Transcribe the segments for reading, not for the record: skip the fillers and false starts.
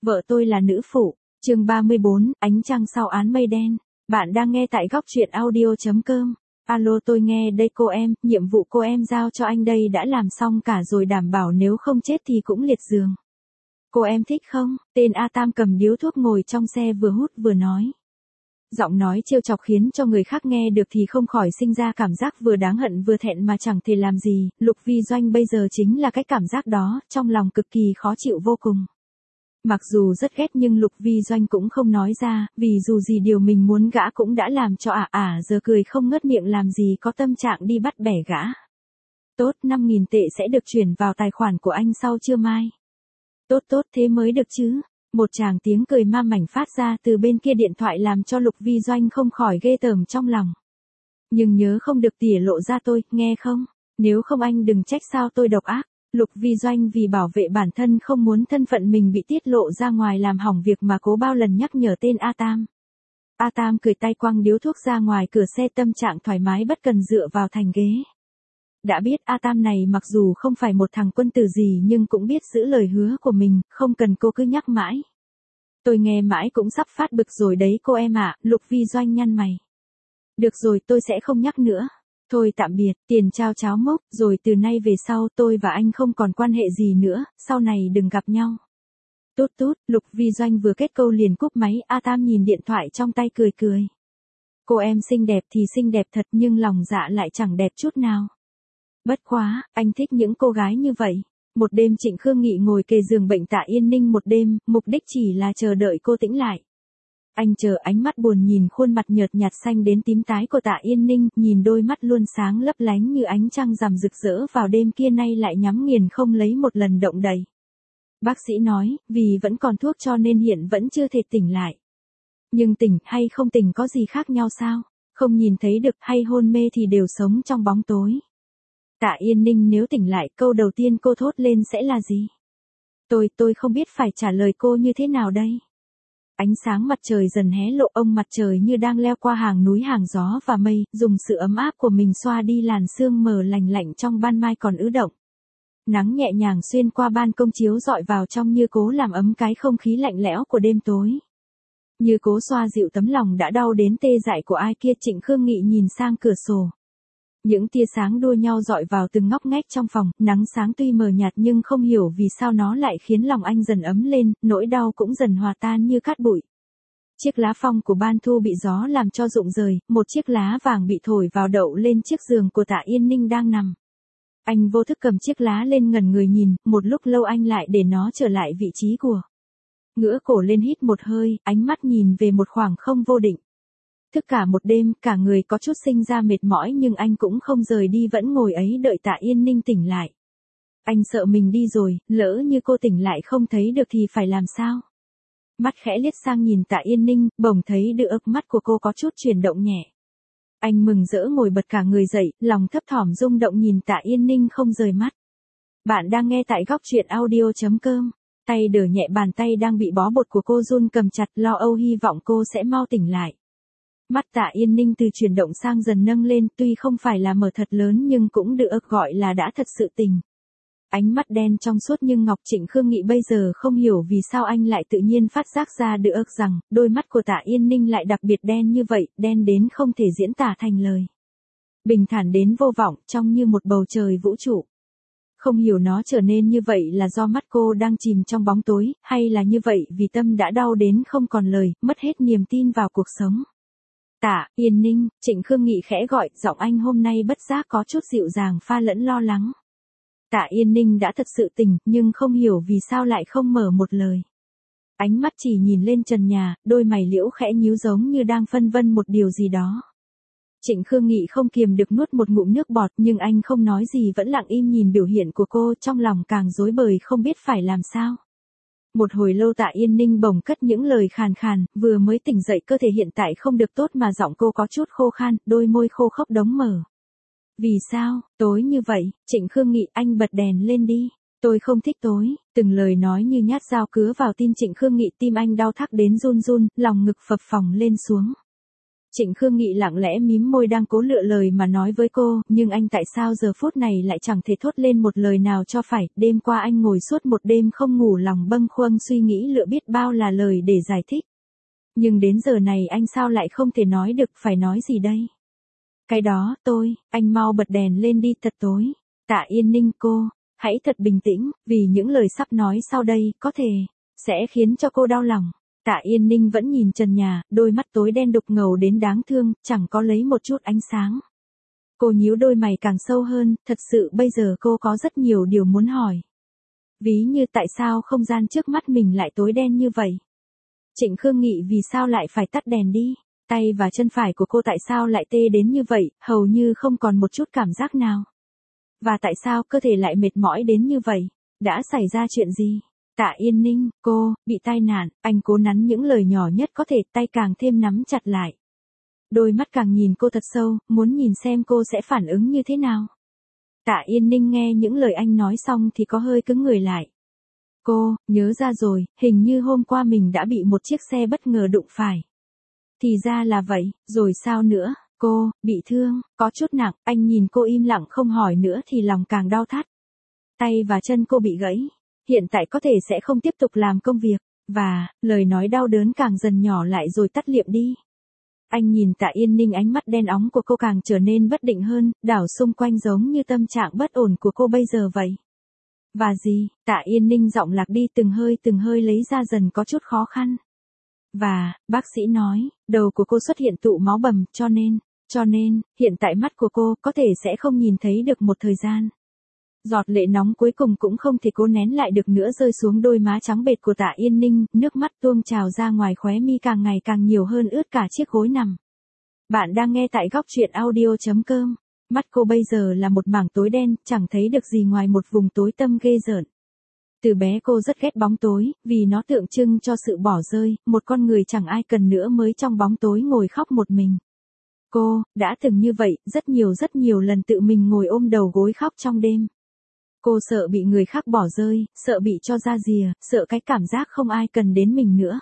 Vợ tôi là nữ phụ. Chương 34, ánh trăng sau án mây đen. Bạn đang nghe tại góc truyện audio.com. Alo, tôi nghe đây cô em, nhiệm vụ cô em giao cho anh đây đã làm xong cả rồi, đảm bảo nếu không chết thì cũng liệt giường. Cô em thích không? Tên A Tam cầm điếu thuốc ngồi trong xe vừa hút vừa nói. Giọng nói trêu chọc khiến cho người khác nghe được thì không khỏi sinh ra cảm giác vừa đáng hận vừa thẹn mà chẳng thể làm gì. Lục Vi Doanh bây giờ chính là cái cảm giác đó, trong lòng cực kỳ khó chịu vô cùng. Mặc dù rất ghét nhưng Lục Vi Doanh cũng không nói ra, vì dù gì điều mình muốn gã cũng đã làm cho giờ cười không ngớt miệng, làm gì có tâm trạng đi bắt bẻ gã. Tốt, 5.000 tệ sẽ được chuyển vào tài khoản của anh sau trưa mai. Tốt thế mới được chứ. Một tràng tiếng cười ma mảnh phát ra từ bên kia điện thoại làm cho Lục Vi Doanh không khỏi ghê tởm trong lòng. Nhưng nhớ không được tỉa lộ ra tôi, nghe không? Nếu không anh đừng trách sao tôi độc ác. Lục Vi Doanh vì bảo vệ bản thân không muốn thân phận mình bị tiết lộ ra ngoài làm hỏng việc mà cố bao lần nhắc nhở tên A Tam. A Tam cười tay quăng điếu thuốc ra ngoài cửa xe, tâm trạng thoải mái bất cần dựa vào thành ghế. Đã biết A Tam này mặc dù không phải một thằng quân tử gì nhưng cũng biết giữ lời hứa của mình, không cần cô cứ nhắc mãi. Tôi nghe mãi cũng sắp phát bực rồi đấy cô em ạ. Lục Vi Doanh nhăn mày. Được rồi, tôi sẽ không nhắc nữa. Thôi tạm biệt, tiền trao cháo mốc, rồi từ nay về sau tôi và anh không còn quan hệ gì nữa, sau này đừng gặp nhau. Tốt, Lục Vi Doanh vừa kết câu liền cúp máy. A Tam nhìn điện thoại trong tay cười. Cô em xinh đẹp thì xinh đẹp thật nhưng lòng dạ lại chẳng đẹp chút nào. Bất quá, anh thích những cô gái như vậy. Một đêm Trịnh Khương Nghị ngồi kề giường bệnh Tạ Yên Ninh một đêm, mục đích chỉ là chờ đợi cô tĩnh lại. Anh chờ, ánh mắt buồn nhìn khuôn mặt nhợt nhạt xanh đến tím tái của Tạ Yên Ninh, nhìn đôi mắt luôn sáng lấp lánh như ánh trăng rằm rực rỡ vào đêm kia nay lại nhắm nghiền không lấy một lần động đậy. Bác sĩ nói, vì vẫn còn thuốc cho nên hiện vẫn chưa thể tỉnh lại. Nhưng tỉnh hay không tỉnh có gì khác nhau sao? Không nhìn thấy được hay hôn mê thì đều sống trong bóng tối. Tạ Yên Ninh nếu tỉnh lại, câu đầu tiên cô thốt lên sẽ là gì? Tôi không biết phải trả lời cô như thế nào đây. Ánh sáng mặt trời dần hé lộ, ông mặt trời như đang leo qua hàng núi hàng gió và mây, dùng sự ấm áp của mình xoa đi làn sương mờ lành lạnh trong ban mai còn ứ động. Nắng nhẹ nhàng xuyên qua ban công chiếu rọi vào trong như cố làm ấm cái không khí lạnh lẽo của đêm tối. Như cố xoa dịu tấm lòng đã đau đến tê dại của ai kia. Trịnh Khương Nghị nhìn sang cửa sổ. Những tia sáng đua nhau dọi vào từng ngóc ngách trong phòng, nắng sáng tuy mờ nhạt nhưng không hiểu vì sao nó lại khiến lòng anh dần ấm lên, nỗi đau cũng dần hòa tan như cát bụi. Chiếc lá phong của ban thu bị gió làm cho rụng rời, một chiếc lá vàng bị thổi vào đậu lên chiếc giường của Tạ Yên Ninh đang nằm. Anh vô thức cầm chiếc lá lên ngẩn người nhìn, một lúc lâu anh lại để nó trở lại vị trí của. Ngửa cổ lên hít một hơi, ánh mắt nhìn về một khoảng không vô định. Thức cả một đêm, cả người có chút sinh ra mệt mỏi nhưng anh cũng không rời đi, vẫn ngồi ấy đợi Tạ Yên Ninh tỉnh lại. Anh sợ mình đi rồi, lỡ như cô tỉnh lại không thấy được thì phải làm sao? Mắt khẽ liếc sang nhìn Tạ Yên Ninh, bỗng thấy được mắt của cô có chút chuyển động nhẹ. Anh mừng rỡ ngồi bật cả người dậy, lòng thấp thỏm rung động nhìn Tạ Yên Ninh không rời mắt. Bạn đang nghe tại góc truyện audio.com. Tay đỡ nhẹ bàn tay đang bị bó bột của cô run cầm chặt, lo âu hy vọng cô sẽ mau tỉnh lại. Mắt Tạ Yên Ninh từ chuyển động sang dần nâng lên, tuy không phải là mở thật lớn nhưng cũng được gọi là đã thật sự tỉnh. Ánh mắt đen trong suốt nhưng Ngọc Trịnh Khương Nghị bây giờ không hiểu vì sao anh lại tự nhiên phát giác ra được rằng, đôi mắt của Tạ Yên Ninh lại đặc biệt đen như vậy, đen đến không thể diễn tả thành lời. Bình thản đến vô vọng, trông như một bầu trời vũ trụ. Không hiểu nó trở nên như vậy là do mắt cô đang chìm trong bóng tối, hay là như vậy vì tâm đã đau đến không còn lời, mất hết niềm tin vào cuộc sống. Tạ Yên Ninh, Trịnh Khương Nghị khẽ gọi, giọng anh hôm nay bất giác có chút dịu dàng pha lẫn lo lắng. Tạ Yên Ninh đã thật sự tỉnh, nhưng không hiểu vì sao lại không mở một lời. Ánh mắt chỉ nhìn lên trần nhà, đôi mày liễu khẽ nhíu giống như đang phân vân một điều gì đó. Trịnh Khương Nghị không kiềm được nuốt một ngụm nước bọt nhưng anh không nói gì, vẫn lặng im nhìn biểu hiện của cô, trong lòng càng rối bời không biết phải làm sao. Một hồi lâu Tạ Yên Ninh bỗng cất những lời khàn khàn, vừa mới tỉnh dậy cơ thể hiện tại không được tốt mà giọng cô có chút khô khan, đôi môi khô khốc đóng mở. Vì sao, tối như vậy? Trịnh Khương Nghị, anh bật đèn lên đi. Tôi không thích tối. Từng lời nói như nhát dao cứa vào tim Trịnh Khương Nghị, tim anh đau thắt đến run run, lòng ngực phập phồng lên xuống. Trịnh Khương Nghị lặng lẽ mím môi đang cố lựa lời mà nói với cô, nhưng anh tại sao giờ phút này lại chẳng thể thốt lên một lời nào cho phải, đêm qua anh ngồi suốt một đêm không ngủ lòng bâng khuâng suy nghĩ lựa biết bao là lời để giải thích. Nhưng đến giờ này anh sao lại không thể nói được, phải nói gì đây? Cái đó, anh mau bật đèn lên đi, thật tối. Tạ Yên Ninh, cô, hãy thật bình tĩnh, vì những lời sắp nói sau đây, có thể, sẽ khiến cho cô đau lòng. Tạ Yên Ninh vẫn nhìn trần nhà, đôi mắt tối đen đục ngầu đến đáng thương, chẳng có lấy một chút ánh sáng. Cô nhíu đôi mày càng sâu hơn, thật sự bây giờ cô có rất nhiều điều muốn hỏi. Ví như tại sao không gian trước mắt mình lại tối đen như vậy? Trịnh Khương Nghị vì sao lại phải tắt đèn đi? Tay và chân phải của cô tại sao lại tê đến như vậy, hầu như không còn một chút cảm giác nào? Và tại sao cơ thể lại mệt mỏi đến như vậy? Đã xảy ra chuyện gì? Tạ Yên Ninh, cô, bị tai nạn, anh cố nắn những lời nhỏ nhất có thể, tay càng thêm nắm chặt lại. Đôi mắt càng nhìn cô thật sâu, muốn nhìn xem cô sẽ phản ứng như thế nào. Tạ Yên Ninh nghe những lời anh nói xong thì có hơi cứng người lại. Cô, nhớ ra rồi, hình như hôm qua mình đã bị một chiếc xe bất ngờ đụng phải. Thì ra là vậy, rồi sao nữa? Cô, bị thương, có chút nặng, anh nhìn cô im lặng không hỏi nữa thì lòng càng đau thắt. Tay và chân cô bị gãy, hiện tại có thể sẽ không tiếp tục làm công việc, và, lời nói đau đớn càng dần nhỏ lại rồi tắt liệm đi. Anh nhìn Tạ Yên Ninh, ánh mắt đen óng của cô càng trở nên bất định hơn, đảo xung quanh giống như tâm trạng bất ổn của cô bây giờ vậy. Và gì? Tạ Yên Ninh giọng lạc đi từng hơi lấy ra dần có chút khó khăn. Và, bác sĩ nói, đầu của cô xuất hiện tụ máu bầm, cho nên, hiện tại mắt của cô có thể sẽ không nhìn thấy được một thời gian. Giọt lệ nóng cuối cùng cũng không thể cố nén lại được nữa rơi xuống đôi má trắng bệch của Tạ Yên Ninh, nước mắt tuôn trào ra ngoài khóe mi càng ngày càng nhiều hơn ướt cả chiếc gối nằm. Bạn đang nghe tại góc truyện audio.com. Mắt cô bây giờ là một mảng tối đen, chẳng thấy được gì ngoài một vùng tối tăm ghê rợn. Từ bé cô rất ghét bóng tối, vì nó tượng trưng cho sự bỏ rơi, một con người chẳng ai cần nữa mới trong bóng tối ngồi khóc một mình. Cô, đã từng như vậy, rất nhiều lần tự mình ngồi ôm đầu gối khóc trong đêm. Cô sợ bị người khác bỏ rơi, sợ bị cho ra rìa, sợ cái cảm giác không ai cần đến mình nữa.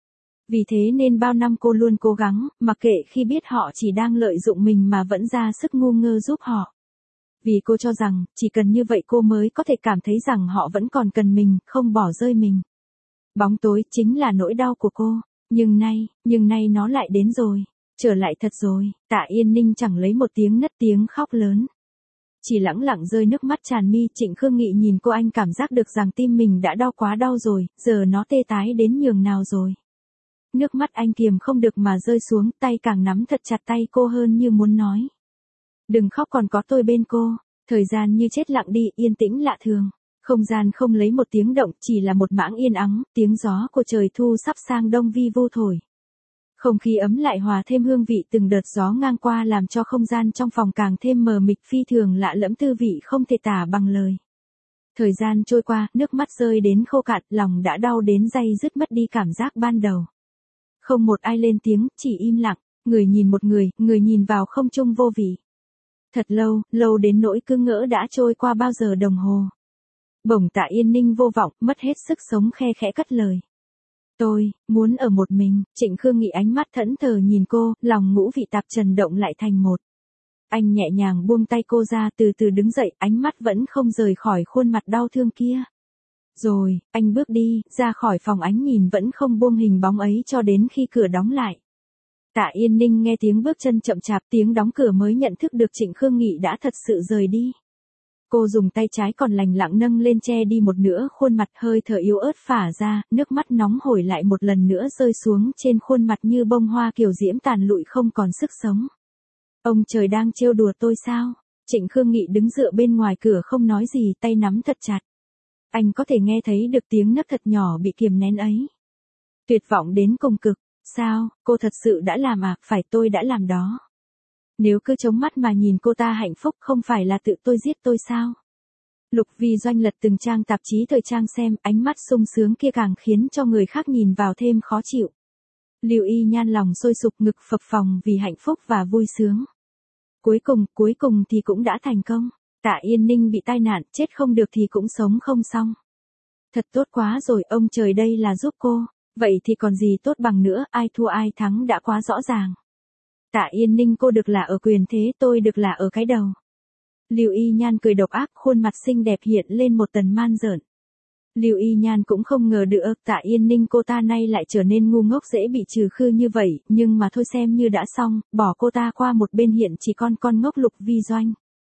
Vì thế nên bao năm cô luôn cố gắng, mặc kệ khi biết họ chỉ đang lợi dụng mình mà vẫn ra sức ngu ngơ giúp họ. Vì cô cho rằng, chỉ cần như vậy cô mới có thể cảm thấy rằng họ vẫn còn cần mình, không bỏ rơi mình. Bóng tối chính là nỗi đau của cô, nhưng nay nó lại đến rồi, trở lại thật rồi. Tạ Yên Ninh chẳng lấy một tiếng nấc tiếng khóc lớn. Chỉ lặng rơi nước mắt tràn mi. Trịnh Khương Nghị nhìn cô, anh cảm giác được rằng tim mình đã đau quá đau rồi, giờ nó tê tái đến nhường nào rồi. Nước mắt anh kiềm không được mà rơi xuống, tay càng nắm thật chặt tay cô hơn như muốn nói. Đừng khóc, còn có tôi bên cô. Thời gian như chết lặng đi, yên tĩnh lạ thường. Không gian không lấy một tiếng động, chỉ là một mảng yên ắng, tiếng gió của trời thu sắp sang đông vi vu thổi. Không khí ấm lại hòa thêm hương vị từng đợt gió ngang qua làm cho không gian trong phòng càng thêm mờ mịt, phi thường lạ lẫm, tư vị không thể tả bằng lời. Thời gian trôi qua, nước mắt rơi đến khô cạn, lòng đã đau đến day dứt, mất đi cảm giác ban đầu. Không một ai lên tiếng, chỉ im lặng, người nhìn một người nhìn vào không trung vô vị. Thật lâu đến nỗi cứ ngỡ đã trôi qua bao giờ đồng hồ. Bỗng Tạ Yên Ninh vô vọng, mất hết sức sống, khe khẽ cất lời. Tôi muốn ở một mình. Trịnh Khương Nghị ánh mắt thẫn thờ nhìn cô, lòng ngũ vị tạp trần động lại thành một. Anh nhẹ nhàng buông tay cô ra, từ từ đứng dậy, ánh mắt vẫn không rời khỏi khuôn mặt đau thương kia. Rồi, anh bước đi, ra khỏi phòng, ánh nhìn vẫn không buông hình bóng ấy cho đến khi cửa đóng lại. Tạ Yên Ninh nghe tiếng bước chân chậm chạp, tiếng đóng cửa mới nhận thức được Trịnh Khương Nghị đã thật sự rời đi. Cô dùng tay trái còn lành lặng nâng lên che đi một nửa khuôn mặt, hơi thở yếu ớt phả ra, nước mắt nóng hổi lại một lần nữa rơi xuống trên khuôn mặt như bông hoa kiều diễm tàn lụi không còn sức sống. Ông trời đang trêu đùa tôi sao? Trịnh Khương Nghị đứng dựa bên ngoài cửa không nói gì, tay nắm thật chặt. Anh có thể nghe thấy được tiếng nấc thật nhỏ bị kiềm nén ấy. Tuyệt vọng đến cùng cực. Sao, cô thật sự đã làm à? Phải, tôi đã làm đó. Nếu cứ chống mắt mà nhìn cô ta hạnh phúc, không phải là tự tôi giết tôi sao? Lục Vi Doanh lật từng trang tạp chí thời trang xem, ánh mắt sung sướng kia càng khiến cho người khác nhìn vào thêm khó chịu. Lưu Y Nhan lòng sôi sục, ngực phập phồng vì hạnh phúc và vui sướng. Cuối cùng thì cũng đã thành công. Tạ Yên Ninh bị tai nạn, chết không được thì cũng sống không xong. Thật tốt quá rồi, ông trời đây là giúp cô. Vậy thì còn gì tốt bằng nữa, ai thua ai thắng đã quá rõ ràng. Tạ Yên Ninh cô được là ở quyền thế, tôi được là ở cái đầu. Lưu Y Nhan cười độc ác, khuôn mặt xinh đẹp hiện lên một tầng man rợn. Lưu Y Nhan cũng không ngờ được Tạ Yên Ninh cô ta nay lại trở nên ngu ngốc dễ bị trừ khư như vậy, nhưng mà thôi xem như đã xong, bỏ cô ta qua một bên hiện chỉ con ngốc Lục Vi Doanh.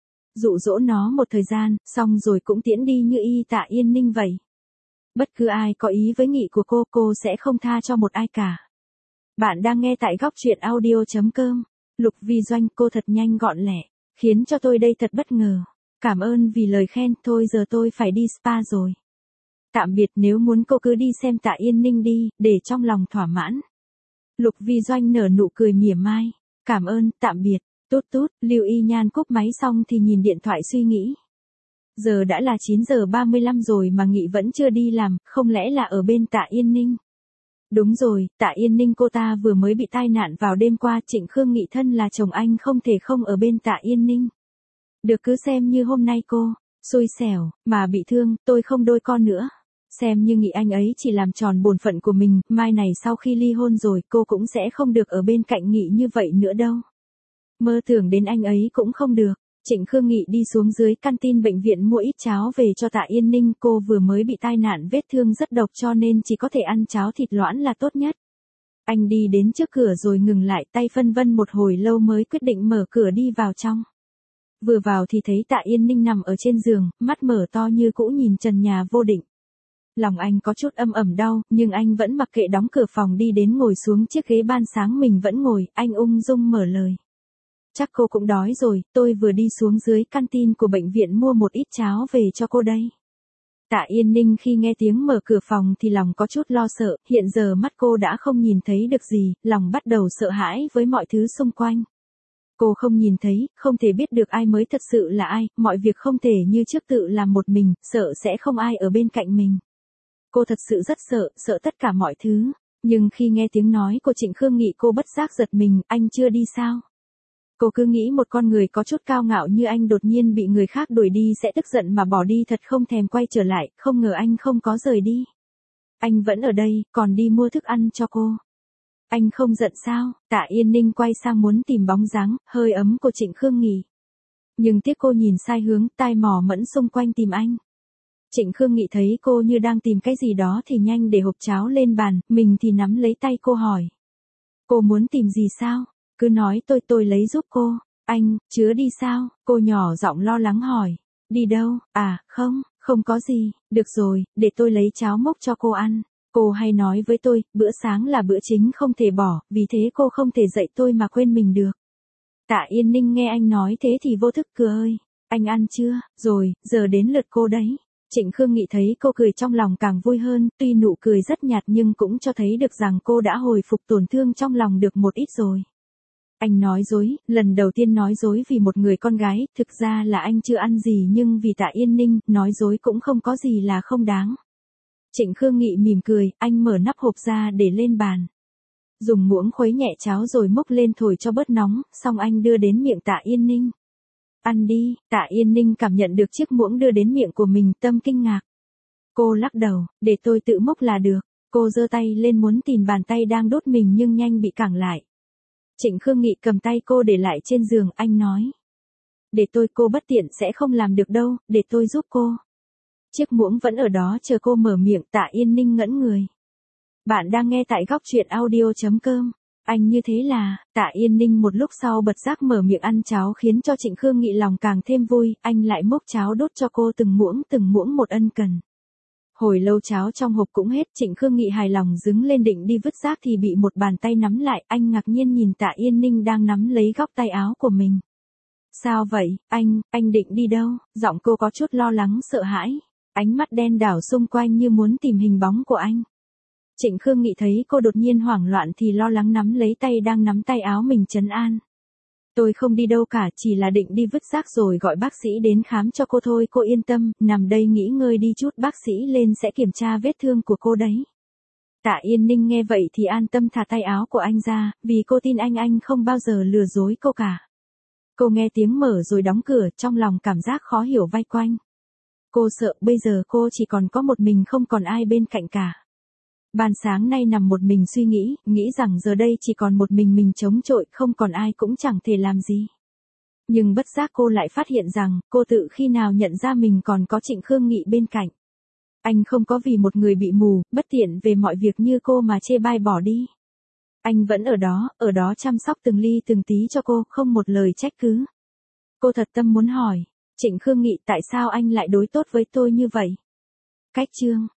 Dụ dỗ nó một thời gian, xong rồi cũng tiễn đi như y Tạ Yên Ninh vậy. Bất cứ ai có ý với nghị của cô sẽ không tha cho một ai cả. Bạn đang nghe tại góc truyện audio.com. Lục Vi Doanh, cô thật nhanh gọn lẹ, khiến cho tôi đây thật bất ngờ. Cảm ơn vì lời khen, thôi giờ tôi phải đi spa rồi. Tạm biệt, nếu muốn cô cứ đi xem Tạ Yên Ninh đi, để trong lòng thỏa mãn. Lục Vi Doanh nở nụ cười mỉa mai. Cảm ơn, tạm biệt. Tút tút, Lưu Y Nhan cúp máy xong thì nhìn điện thoại suy nghĩ. Giờ đã là 9 giờ 35 rồi mà Nghị vẫn chưa đi làm, không lẽ là ở bên Tạ Yên Ninh? Đúng rồi, Tạ Yên Ninh cô ta vừa mới bị tai nạn vào đêm qua, Trịnh Khương Nghị thân là chồng anh không thể không ở bên Tạ Yên Ninh. Được, cứ xem như hôm nay cô xui xẻo mà bị thương, tôi không đôi con nữa. Xem như Nghị anh ấy chỉ làm tròn bổn phận của mình, mai này sau khi ly hôn rồi cô cũng sẽ không được ở bên cạnh Nghị như vậy nữa đâu. Mơ tưởng đến anh ấy cũng không được. Trịnh Khương Nghị đi xuống dưới canteen bệnh viện mua ít cháo về cho Tạ Yên Ninh, cô vừa mới bị tai nạn vết thương rất độc cho nên chỉ có thể ăn cháo thịt loãng là tốt nhất. Anh đi đến trước cửa rồi ngừng lại, tay phân vân một hồi lâu mới quyết định mở cửa đi vào trong. Vừa vào thì thấy Tạ Yên Ninh nằm ở trên giường, mắt mở to như cũ nhìn trần nhà vô định. Lòng anh có chút âm ẩm đau, nhưng anh vẫn mặc kệ đóng cửa phòng đi đến ngồi xuống chiếc ghế ban sáng mình vẫn ngồi, anh ung dung mở lời. Chắc cô cũng đói rồi, tôi vừa đi xuống dưới canteen của bệnh viện mua một ít cháo về cho cô đây. Tạ Yên Ninh khi nghe tiếng mở cửa phòng thì lòng có chút lo sợ, hiện giờ mắt cô đã không nhìn thấy được gì, lòng bắt đầu sợ hãi với mọi thứ xung quanh. Cô không nhìn thấy, không thể biết được ai mới thật sự là ai, mọi việc không thể như trước tự làm một mình, sợ sẽ không ai ở bên cạnh mình. Cô thật sự rất sợ, sợ tất cả mọi thứ, nhưng khi nghe tiếng nói của Trịnh Khương Nghị cô bất giác giật mình, anh chưa đi sao? Cô cứ nghĩ một con người có chút cao ngạo như anh đột nhiên bị người khác đuổi đi sẽ tức giận mà bỏ đi thật không thèm quay trở lại, không ngờ anh không có rời đi. Anh vẫn ở đây, còn đi mua thức ăn cho cô. Anh không giận sao? Tạ Yên Ninh quay sang muốn tìm bóng dáng, hơi ấm của Trịnh Khương Nghị. Nhưng tiếc cô nhìn sai hướng, tai mò mẫn xung quanh tìm anh. Trịnh Khương Nghị thấy cô như đang tìm cái gì đó thì nhanh để hộp cháo lên bàn, mình thì nắm lấy tay cô hỏi. Cô muốn tìm gì sao? Cứ nói tôi lấy giúp cô. Anh, chứa đi sao? Cô nhỏ giọng lo lắng hỏi. Đi đâu? À, không có gì, được rồi, để tôi lấy cháo mốc cho cô ăn. Cô hay nói với tôi, bữa sáng là bữa chính không thể bỏ, vì thế cô không thể dạy tôi mà quên mình được. Tạ Yên Ninh nghe anh nói thế thì vô thức cười ơi. Anh ăn chưa? Rồi, giờ đến lượt cô đấy. Trịnh Khương Nghị thấy cô cười trong lòng càng vui hơn, tuy nụ cười rất nhạt nhưng cũng cho thấy được rằng cô đã hồi phục tổn thương trong lòng được một ít rồi. Anh nói dối, lần đầu tiên nói dối vì một người con gái, thực ra là anh chưa ăn gì nhưng vì Tạ Yên Ninh, nói dối cũng không có gì là không đáng. Trịnh Khương Nghị mỉm cười, anh mở nắp hộp ra để lên bàn. Dùng muỗng khuấy nhẹ cháo rồi múc lên thổi cho bớt nóng, xong anh đưa đến miệng Tạ Yên Ninh. Ăn đi, Tạ Yên Ninh cảm nhận được chiếc muỗng đưa đến miệng của mình tâm kinh ngạc. Cô lắc đầu, để tôi tự múc là được. Cô giơ tay lên muốn tìm bàn tay đang đốt mình nhưng nhanh bị cản lại. Trịnh Khương Nghị cầm tay cô để lại trên giường, anh nói. Để cô bất tiện sẽ không làm được đâu, để tôi giúp cô. Chiếc muỗng vẫn ở đó chờ cô mở miệng. Tạ Yên Ninh ngẩn người. Bạn đang nghe tại góc truyện audio.com. Anh như thế là, Tạ Yên Ninh một lúc sau bật giác mở miệng ăn cháo khiến cho Trịnh Khương Nghị lòng càng thêm vui, anh lại múc cháo đốt cho cô từng muỗng một ân cần. Hồi lâu cháo trong hộp cũng hết, Trịnh Khương Nghị hài lòng đứng lên định đi vứt rác thì bị một bàn tay nắm lại, anh ngạc nhiên nhìn Tạ Yên Ninh đang nắm lấy góc tay áo của mình. Sao vậy, anh định đi đâu? Giọng cô có chút lo lắng sợ hãi, ánh mắt đen đảo xung quanh như muốn tìm hình bóng của anh. Trịnh Khương Nghị thấy cô đột nhiên hoảng loạn thì lo lắng nắm lấy tay đang nắm tay áo mình trấn an. Tôi không đi đâu cả, chỉ là định đi vứt rác rồi gọi bác sĩ đến khám cho cô thôi, cô yên tâm, nằm đây nghỉ ngơi đi chút, bác sĩ lên sẽ kiểm tra vết thương của cô đấy. Tạ Yên Ninh nghe vậy thì an tâm thả tay áo của anh ra, vì cô tin anh không bao giờ lừa dối cô cả. Cô nghe tiếng mở rồi đóng cửa, trong lòng cảm giác khó hiểu vây quanh. Cô sợ bây giờ cô chỉ còn có một mình không còn ai bên cạnh cả. Ban sáng nay nằm một mình suy nghĩ rằng giờ đây chỉ còn một mình chống chọi, không còn ai cũng chẳng thể làm gì. Nhưng bất giác cô lại phát hiện rằng, cô tự khi nào nhận ra mình còn có Trịnh Khương Nghị bên cạnh. Anh không có vì một người bị mù, bất tiện về mọi việc như cô mà chê bai bỏ đi. Anh vẫn ở đó chăm sóc từng ly từng tí cho cô, không một lời trách cứ. Cô thật tâm muốn hỏi, Trịnh Khương Nghị, tại sao anh lại đối tốt với tôi như vậy? Cách chương